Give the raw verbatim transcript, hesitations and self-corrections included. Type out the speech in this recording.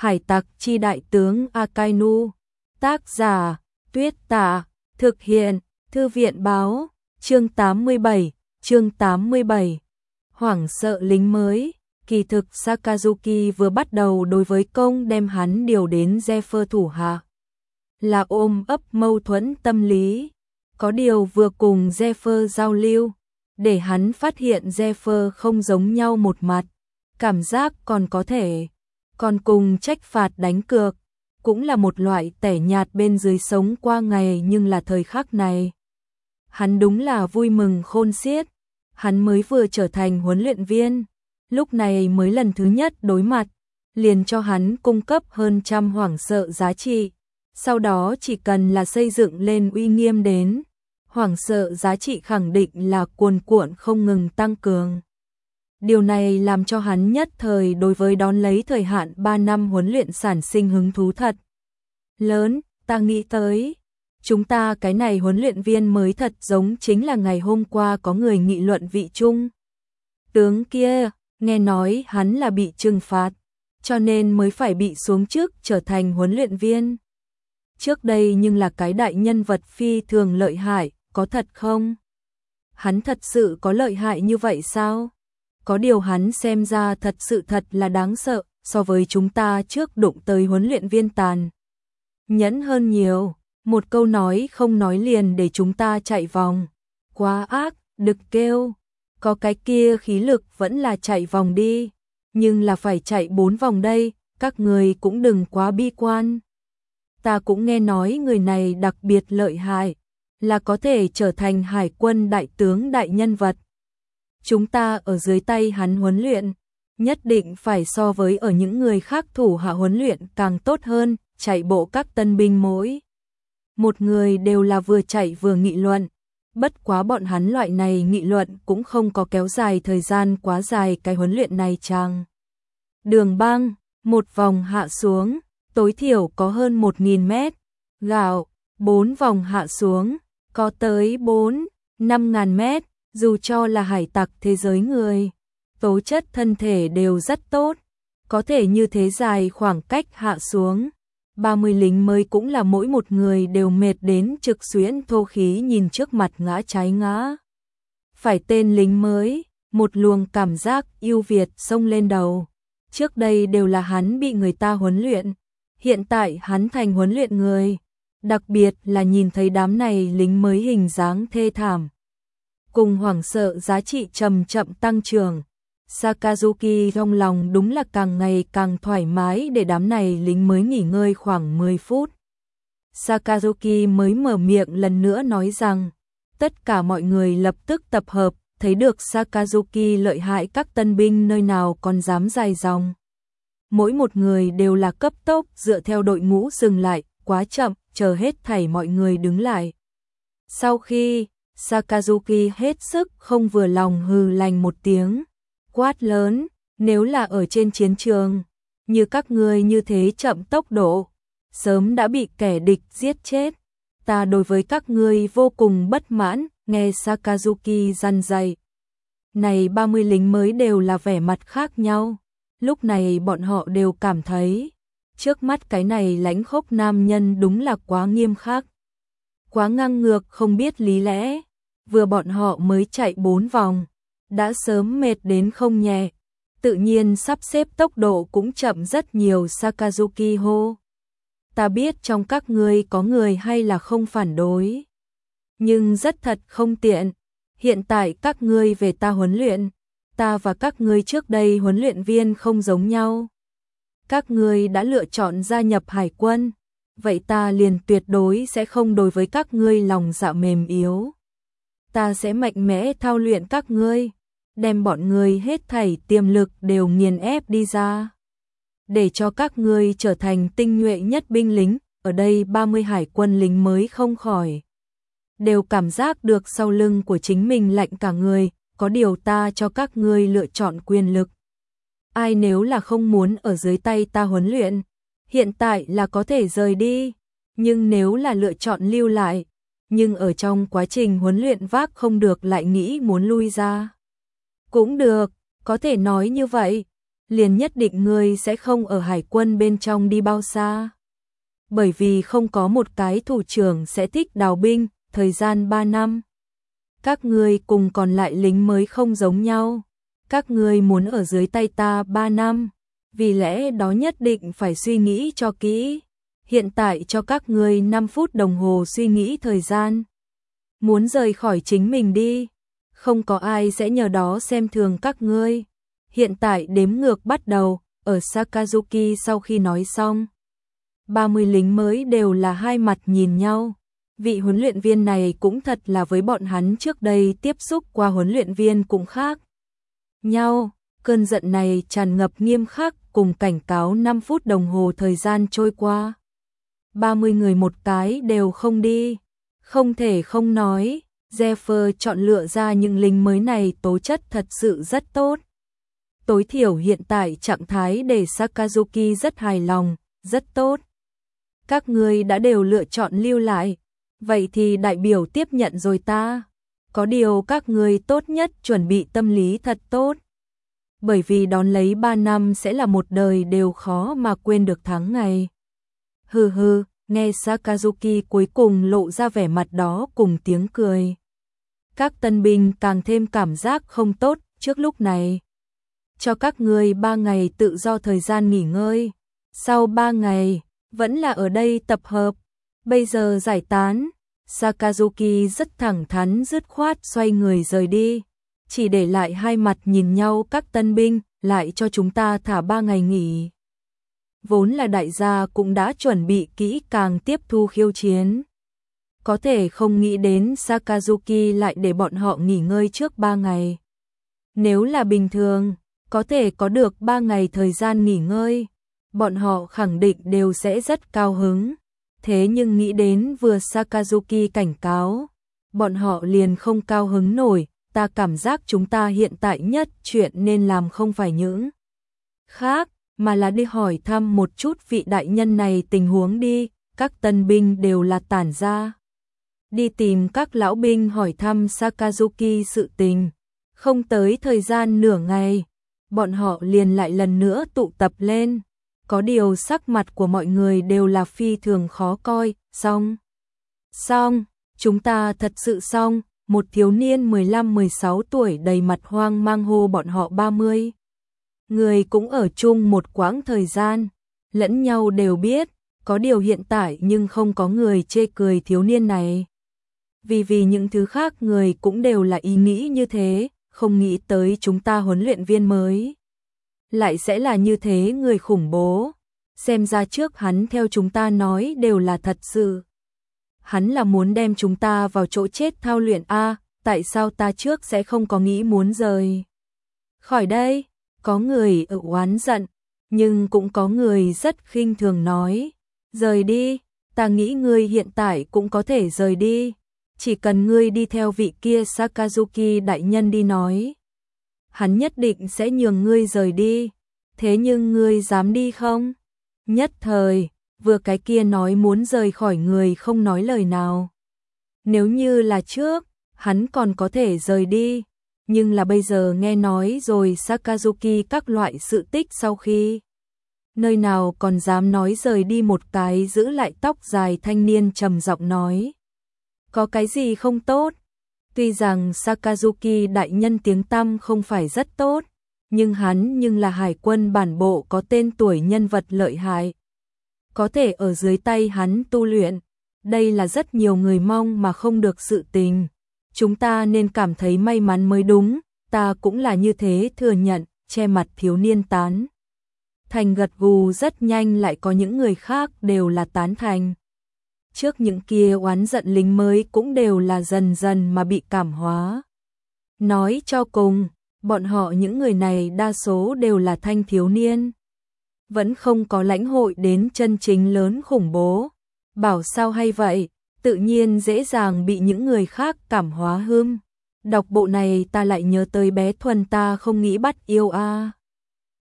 Hải tặc chi đại tướng Akainu. Tác giả, Tuyết Tạ. Thực hiện, Thư viện báo. Chương tám mươi bảy, chương tám mươi bảy. Hoảng sợ lính mới. Kỳ thực Sakazuki vừa bắt đầu đối với công đem hắn điều đến Zephyr thủ hạ là ôm ấp mâu thuẫn tâm lý. Có điều vừa cùng Zephyr giao lưu, để hắn phát hiện Zephyr không giống nhau một mặt, cảm giác còn có thể, còn cùng trách phạt đánh cược, cũng là một loại tẻ nhạt bên dưới sống qua ngày, nhưng là thời khắc này. Hắn đúng là vui mừng khôn xiết, hắn mới vừa trở thành huấn luyện viên, lúc này mới lần thứ nhất đối mặt, liền cho hắn cung cấp hơn trăm hoảng sợ giá trị, sau đó chỉ cần là xây dựng lên uy nghiêm đến, hoảng sợ giá trị khẳng định là cuồn cuộn không ngừng tăng cường. Điều này làm cho hắn nhất thời đối với đón lấy thời hạn ba năm huấn luyện sản sinh hứng thú thật lớn. Ta nghĩ tới, chúng ta cái này huấn luyện viên mới thật giống chính là ngày hôm qua có người nghị luận vị trung tướng kia, nghe nói hắn là bị trừng phạt, cho nên mới phải bị xuống chức trở thành huấn luyện viên. Trước đây nhưng là cái đại nhân vật phi thường lợi hại, có thật không? Hắn thật sự có lợi hại như vậy sao? Có điều hắn xem ra thật sự thật là đáng sợ, so với chúng ta trước đụng tới huấn luyện viên tàn nhẫn hơn nhiều, một câu nói không nói liền để chúng ta chạy vòng. Quá ác, đực kêu, có cái kia khí lực vẫn là chạy vòng đi, nhưng là phải chạy bốn vòng đây, các người cũng đừng quá bi quan. Ta cũng nghe nói người này đặc biệt lợi hại, là có thể trở thành hải quân đại tướng đại nhân vật. Chúng ta ở dưới tay hắn huấn luyện, nhất định phải so với ở những người khác thủ hạ huấn luyện càng tốt hơn, chạy bộ các tân binh mỗi một người đều là vừa chạy vừa nghị luận, bất quá bọn hắn loại này nghị luận cũng không có kéo dài thời gian quá dài, cái huấn luyện này chàng đường băng, một vòng hạ xuống, tối thiểu có hơn một nghìn mét, gạo, bốn vòng hạ xuống, có tới bốn, năm ngàn mét, dù cho là hải tặc thế giới người, tố chất thân thể đều rất tốt, có thể như thế dài khoảng cách hạ xuống. ba mươi lính mới cũng là mỗi một người đều mệt đến trực xuyễn thô khí, nhìn trước mặt ngã trái ngã phải tên lính mới, một luồng cảm giác yêu Việt xông lên đầu. Trước đây đều là hắn bị người ta huấn luyện, hiện tại hắn thành huấn luyện người, đặc biệt là nhìn thấy đám này lính mới hình dáng thê thảm, cùng hoảng sợ giá trị chậm chậm tăng trưởng. Sakazuki trong lòng đúng là càng ngày càng thoải mái, để đám này lính mới nghỉ ngơi khoảng mười phút. Sakazuki mới mở miệng lần nữa nói rằng, tất cả mọi người lập tức tập hợp, thấy được Sakazuki lợi hại, các tân binh nơi nào còn dám dài dòng. Mỗi một người đều là cấp tốc dựa theo đội ngũ dừng lại, quá chậm, chờ hết thảy mọi người đứng lại. Sau khi Sakazuki hết sức không vừa lòng hừ lành một tiếng, quát lớn, nếu là ở trên chiến trường, như các ngươi như thế chậm tốc độ, sớm đã bị kẻ địch giết chết. Ta đối với các ngươi vô cùng bất mãn. Nghe Sakazuki răn dạy, này ba mươi lính mới đều là vẻ mặt khác nhau. Lúc này bọn họ đều cảm thấy, trước mắt cái này lãnh khốc nam nhân đúng là quá nghiêm khắc, quá ngang ngược, không biết lý lẽ. Vừa bọn họ mới chạy bốn vòng, đã sớm mệt đến không nhẹ, tự nhiên sắp xếp tốc độ cũng chậm rất nhiều. Sakazuki hô, ta biết trong các ngươi có người hay là không phản đối, nhưng rất thật không tiện, hiện tại các ngươi về ta huấn luyện, ta và các ngươi trước đây huấn luyện viên không giống nhau. Các ngươi đã lựa chọn gia nhập hải quân, vậy ta liền tuyệt đối sẽ không đối với các ngươi lòng dạ mềm yếu. Ta sẽ mạnh mẽ thao luyện các ngươi, đem bọn ngươi hết thảy tiềm lực đều nghiền ép đi ra, để cho các ngươi trở thành tinh nhuệ nhất binh lính. Ở đây ba mươi hải quân lính mới không khỏi đều cảm giác được sau lưng của chính mình lạnh cả người. Có điều ta cho các ngươi lựa chọn quyền lực, ai nếu là không muốn ở dưới tay ta huấn luyện, hiện tại là có thể rời đi, nhưng nếu là lựa chọn lưu lại, nhưng ở trong quá trình huấn luyện vác không được lại nghĩ muốn lui ra, cũng được, có thể nói như vậy. liền nhất định ngươi sẽ không ở hải quân bên trong đi bao xa. Bởi vì không có một cái thủ trưởng sẽ thích đào binh, thời gian ba năm. Các ngươi cùng còn lại lính mới không giống nhau. Các ngươi muốn ở dưới tay ta ba năm, vì lẽ đó nhất định phải suy nghĩ cho kỹ. Hiện tại cho các ngươi năm phút đồng hồ suy nghĩ thời gian. Muốn rời khỏi chính mình đi, không có ai sẽ nhờ đó xem thường các ngươi. Hiện tại đếm ngược bắt đầu, ở Sakazuki sau khi nói xong. ba mươi lính mới đều là hai mặt nhìn nhau. Vị huấn luyện viên này cũng thật là với bọn hắn trước đây tiếp xúc qua huấn luyện viên cũng khác nhau. Cơn giận này tràn ngập nghiêm khắc cùng cảnh cáo năm phút đồng hồ thời gian trôi qua. ba mươi người một cái đều không đi. Không thể không nói, Zephyr chọn lựa ra những lính mới này tố chất thật sự rất tốt. Tối thiểu hiện tại trạng thái để Sakazuki rất hài lòng, rất tốt. Các ngươi đã đều lựa chọn lưu lại, vậy thì đại biểu tiếp nhận rồi ta. Có điều các ngươi tốt nhất chuẩn bị tâm lý thật tốt. Bởi vì đón lấy ba năm sẽ là một đời đều khó mà quên được tháng ngày. Hừ hừ, nghe Sakazuki cuối cùng lộ ra vẻ mặt đó cùng tiếng cười. Các tân binh càng thêm cảm giác không tốt trước lúc này. Cho các ngươi ba ngày tự do thời gian nghỉ ngơi. Sau ba ngày, vẫn là ở đây tập hợp. Bây giờ giải tán. Sakazuki rất thẳng thắn dứt khoát xoay người rời đi. Chỉ để lại hai mặt nhìn nhau các tân binh, lại cho chúng ta thả ba ngày nghỉ. Vốn là đại gia cũng đã chuẩn bị kỹ càng tiếp thu khiêu chiến. Có thể không nghĩ đến Sakazuki lại để bọn họ nghỉ ngơi trước ba ngày. Nếu là bình thường, có thể có được ba ngày thời gian nghỉ ngơi, bọn họ khẳng định đều sẽ rất cao hứng. Thế nhưng nghĩ đến vừa Sakazuki cảnh cáo, bọn họ liền không cao hứng nổi. Ta cảm giác chúng ta hiện tại nhất chuyện nên làm không phải những khác, mà là đi hỏi thăm một chút vị đại nhân này tình huống đi. Các tân binh đều là tản ra đi tìm các lão binh hỏi thăm Sakazuki sự tình. Không tới thời gian nửa ngày, bọn họ liền lại lần nữa tụ tập lên. Có điều sắc mặt của mọi người đều là phi thường khó coi. Xong, xong, chúng ta thật sự xong. Một thiếu niên mười lăm mười sáu tuổi đầy mặt hoang mang hô bọn họ ba mươi. Người cũng ở chung một quãng thời gian, lẫn nhau đều biết, có điều hiện tại nhưng không có người chê cười thiếu niên này. Vì vì những thứ khác người cũng đều là ý nghĩ như thế, không nghĩ tới chúng ta huấn luyện viên mới. Lại sẽ là như thế người khủng bố, xem ra trước hắn theo chúng ta nói đều là thật sự. Hắn là muốn đem chúng ta vào chỗ chết thao luyện a, à, tại sao ta trước sẽ không có nghĩ muốn rời khỏi đây? Có người ở oán giận, nhưng cũng có người rất khinh thường nói, rời đi, ta nghĩ ngươi hiện tại cũng có thể rời đi, chỉ cần ngươi đi theo vị kia Sakazuki đại nhân đi nói. Hắn nhất định sẽ nhường ngươi rời đi, thế nhưng ngươi dám đi không? Nhất thời, vừa cái kia nói muốn rời khỏi người không nói lời nào. Nếu như là trước, hắn còn có thể rời đi, nhưng là bây giờ nghe nói rồi Sakazuki các loại sự tích sau khi. Nơi nào còn dám nói rời đi một cái giữ lại tóc dài thanh niên trầm giọng nói. Có cái gì không tốt? Tuy rằng Sakazuki đại nhân tiếng tăm không phải rất tốt, nhưng hắn nhưng là hải quân bản bộ có tên tuổi nhân vật lợi hại. Có thể ở dưới tay hắn tu luyện, đây là rất nhiều người mong mà không được sự tình. Chúng ta nên cảm thấy may mắn mới đúng, ta cũng là như thế thừa nhận, che mặt thiếu niên tán. Thành gật gù rất nhanh lại có những người khác đều là tán thành. Trước những kia oán giận lính mới cũng đều là dần dần mà bị cảm hóa. Nói cho cùng, bọn họ những người này đa số đều là thanh thiếu niên. Vẫn không có lãnh hội đến chân chính lớn khủng bố. Bảo sao hay vậy, tự nhiên dễ dàng bị những người khác cảm hóa hưm. Đọc bộ này ta lại nhớ tới bé Thuần ta không nghĩ bắt yêu a.